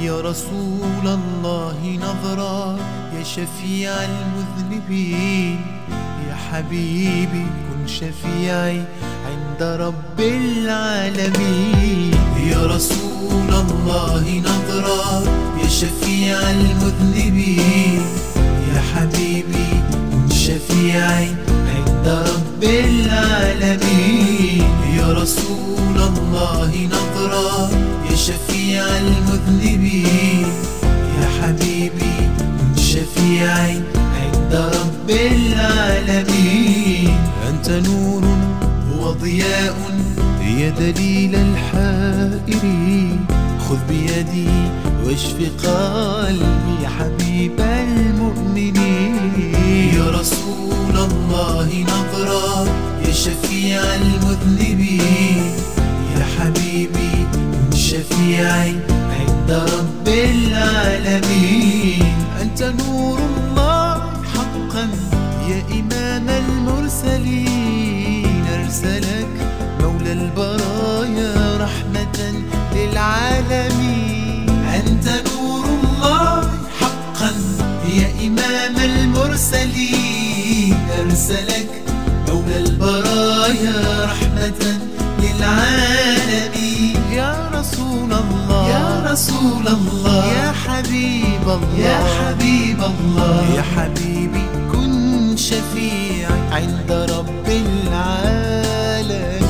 يا رسول الله نظرة، يا شفيع المذنبين، يا حبيبي كن شفيعي عند رب العالمين. يا رسول الله نظرة، يا شفيع المذنبين، يا حبيبي كن شفيعي عند رب العالمين. يا رسول الله نظرة، يا شفيع المذنبين، يا حبيبي كن شفيعي عند رب العالمين. أنت نور وضياء يا دليل الحائرين، خذ بيدي واشف قلبي يا حبيب المؤمنين. يا رسول الله نظرة، يا شفيع المذنبين، يا حبيبي كن شفيعي عند رب العالمين. أنت نور الله حقا يا إمام المرسلين، أرسلك مولى البرايا رحمة للعالمين. أنت نور الله حقا يا إمام المرسلين، أرسلك مولى البرايا رحمة للعالمين. يا رسول الله، يا رسول الله، يا حبيب الله، يا حبيب الله، يا حبيبي كن شفيعي عند رب العالمين.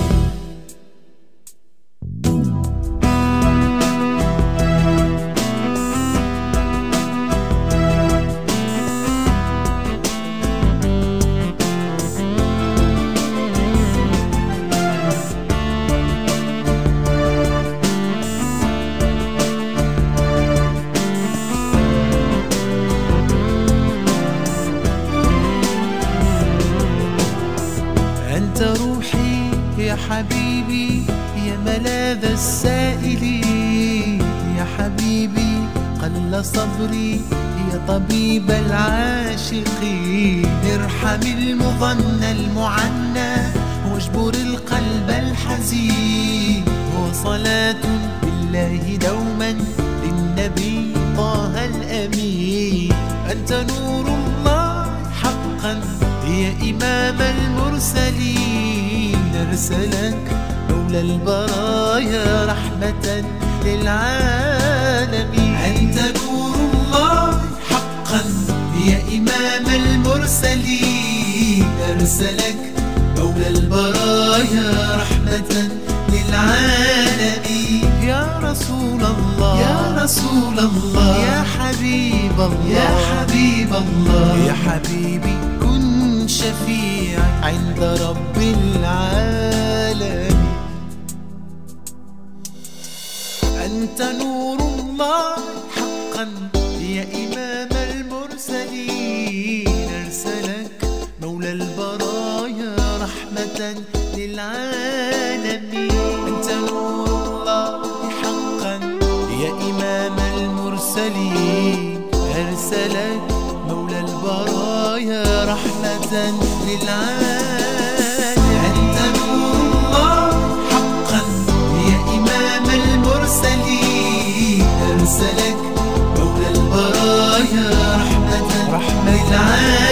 أنت روحي يا حبيبي يا ملاذ السائلين، يا حبيبي قل صبري يا طبيب العاشقين. ارحم المضن المعنى واجبر القلب الحزين، وصلاة بالله دوما للنبي طه الأمين. أنت نور الله حقا يا إمام المرسلين، أرسلك مولى البرايا رحمة للعالمين. أنت نور الله حقا يا إمام المرسلين، أرسلك مولى البرايا رحمة للعالمين. يا رسول الله، يا رسول الله، يا حبيب الله، يا حبيب الله، يا حبيبي كن شفيعي عند رب العالمين. أنت نور الله حقا يا إمام المرسلين، أرسلك مولى البرايا رحمة للعالمين. أنت نور الله حقا يا إمام المرسلين، أرسلك مولى البرايا رحمة للعالمين. أنت نور الله حقا يا إمام المرسلين، أرسلك مولى البرايا رحمة للعالمين.